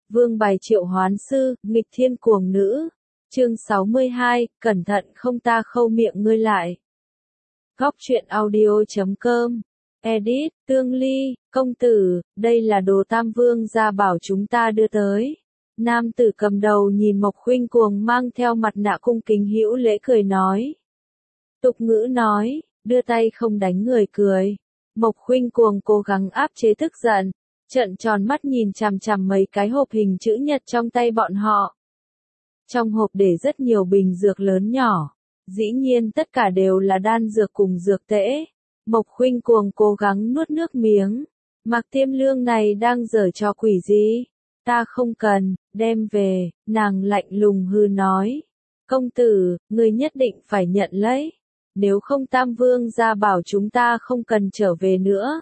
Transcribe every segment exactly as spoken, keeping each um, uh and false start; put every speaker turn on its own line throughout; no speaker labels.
Vương bài triệu hoán sư, nghịch thiên cuồng nữ. Chương sáu mươi hai, cẩn thận không ta khâu miệng ngươi lại. Góc truyện audio chấm com. Edit, Tương Ly, công tử, đây là đồ Tam Vương gia bảo chúng ta đưa tới. Nam tử cầm đầu nhìn Mộc Khuynh Cuồng mang theo mặt nạ cung kính hữu lễ cười nói. Tục ngữ nói, đưa tay không đánh người cười. Mộc Khuynh Cuồng cố gắng áp chế tức giận, trợn tròn mắt nhìn chằm chằm mấy cái hộp hình chữ nhật trong tay bọn họ. Trong hộp để rất nhiều bình dược lớn nhỏ, dĩ nhiên tất cả đều là đan dược cùng dược tễ. Mộc Khuynh Cuồng cố gắng nuốt nước miếng. Mạc Tiêm Lương này đang giở trò quỷ gì? Ta không cần, đem về, nàng lạnh lùng hư nói. Công tử, ngươi nhất định phải nhận lấy. Nếu không Tam Vương gia bảo chúng ta không cần trở về nữa.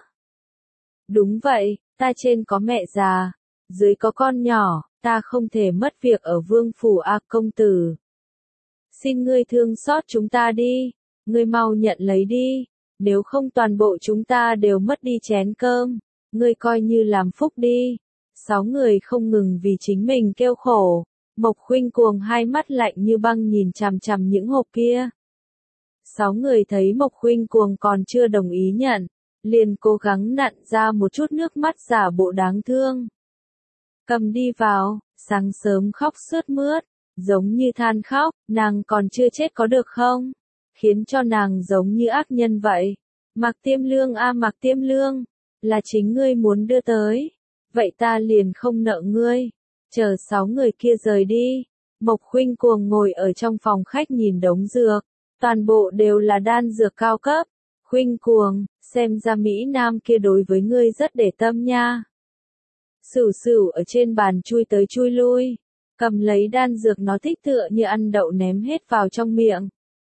Đúng vậy, ta trên có mẹ già, dưới có con nhỏ, ta không thể mất việc ở vương phủ a công tử. Xin ngươi thương xót chúng ta đi, ngươi mau nhận lấy đi, nếu không toàn bộ chúng ta đều mất đi chén cơm, ngươi coi như làm phúc đi. Sáu người không ngừng vì chính mình kêu khổ, Mộc Khuynh Cuồng hai mắt lạnh như băng nhìn chằm chằm những hộp kia. Sáu người thấy Mộc Khuynh Cuồng còn chưa đồng ý nhận, liền cố gắng nặn ra một chút nước mắt giả bộ đáng thương. Cầm đi vào, sáng sớm khóc sướt mướt, giống như than khóc, nàng còn chưa chết có được không? Khiến cho nàng giống như ác nhân vậy. Mạc Tiêm Lương a à, Mạc Tiêm Lương, là chính ngươi muốn đưa tới. Vậy ta liền không nợ ngươi. Chờ sáu người kia rời đi, Mộc Khuynh Cuồng ngồi ở trong phòng khách nhìn đống dược, toàn bộ đều là đan dược cao cấp. Khuynh Cuồng, xem ra Mỹ Nam kia đối với ngươi rất để tâm nha. Sửu sửu ở trên bàn chui tới chui lui, cầm lấy đan dược nó thích tựa như ăn đậu ném hết vào trong miệng.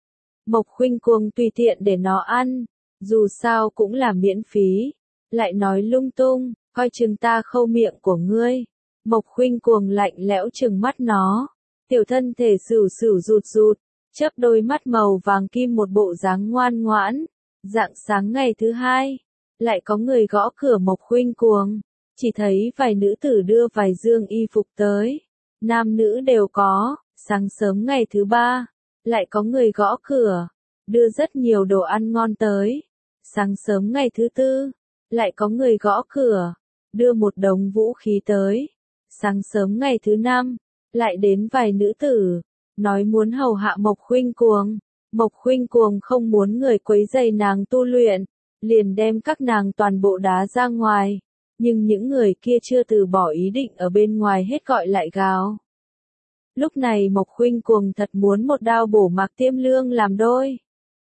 Mộc Khuynh Cuồng tùy tiện để nó ăn, dù sao cũng là miễn phí, lại nói lung tung, coi chừng ta khâu miệng của ngươi. Mộc Khuynh Cuồng lạnh lẽo trừng mắt nó, tiểu thân thể sửu sửu rụt rụt, chớp đôi mắt màu vàng kim một bộ dáng ngoan ngoãn. Rạng sáng ngày thứ hai, lại có người gõ cửa Mộc Khuynh Cuồng, chỉ thấy vài nữ tử đưa vài dương y phục tới, nam nữ đều có. Sáng sớm ngày thứ ba, lại có người gõ cửa, đưa rất nhiều đồ ăn ngon tới. Sáng sớm ngày thứ tư, lại có người gõ cửa, đưa một đống vũ khí tới. Sáng sớm ngày thứ năm, lại đến vài nữ tử, nói muốn hầu hạ Mộc Khuynh Cuồng. Mộc Khuynh Cuồng không muốn người quấy rầy nàng tu luyện, liền đem các nàng toàn bộ đá ra ngoài, nhưng những người kia chưa từ bỏ ý định ở bên ngoài hết gọi lại gào. Lúc này Mộc Khuynh Cuồng thật muốn một đao bổ Mạc Tiêm Lương làm đôi.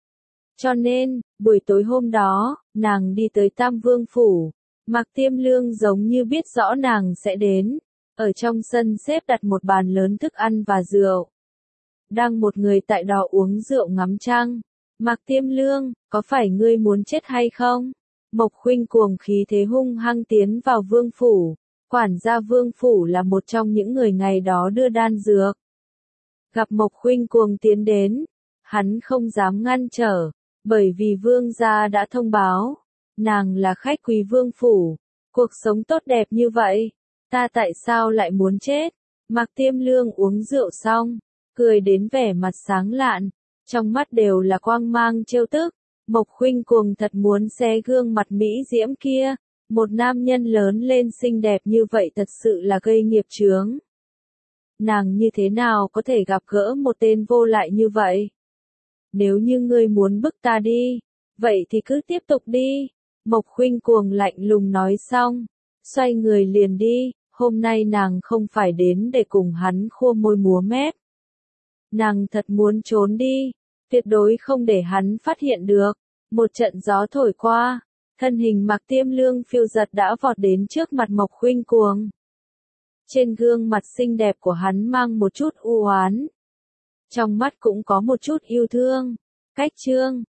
Cho nên, buổi tối hôm đó, nàng đi tới Tam Vương phủ, Mạc Tiêm Lương giống như biết rõ nàng sẽ đến, ở trong sân xếp đặt một bàn lớn thức ăn và rượu. Đang một người tại đó uống rượu ngắm trăng. Mạc Tiêm Lương, có phải ngươi muốn chết hay không? Mộc Khuynh Cuồng khí thế hung hăng tiến vào vương phủ. Quản gia vương phủ là một trong những người ngày đó đưa đan dược. Gặp Mộc Khuynh Cuồng tiến đến, hắn không dám ngăn trở, bởi vì vương gia đã thông báo, nàng là khách quý vương phủ, cuộc sống tốt đẹp như vậy, ta tại sao lại muốn chết? Mạc Tiêm Lương uống rượu xong, cười đến vẻ mặt sáng lạn, trong mắt đều là quang mang trêu tức. Mộc Khuynh Cuồng thật muốn xé gương mặt mỹ diễm kia, một nam nhân lớn lên xinh đẹp như vậy thật sự là gây nghiệp chướng. Nàng như thế nào có thể gặp gỡ một tên vô lại như vậy? Nếu như ngươi muốn bức ta đi, vậy thì cứ tiếp tục đi. Mộc Khuynh Cuồng lạnh lùng nói xong, xoay người liền đi. Hôm nay nàng không phải đến để cùng hắn khua môi múa mép. Nàng thật muốn trốn đi, tuyệt đối không để hắn phát hiện được. Một trận gió thổi qua, thân hình Mạc Tiêm Lương phiêu giật đã vọt đến trước mặt Mộc Khuynh Cuồng. Trên gương mặt xinh đẹp của hắn mang một chút u oán, trong mắt cũng có một chút yêu thương. Cách chương,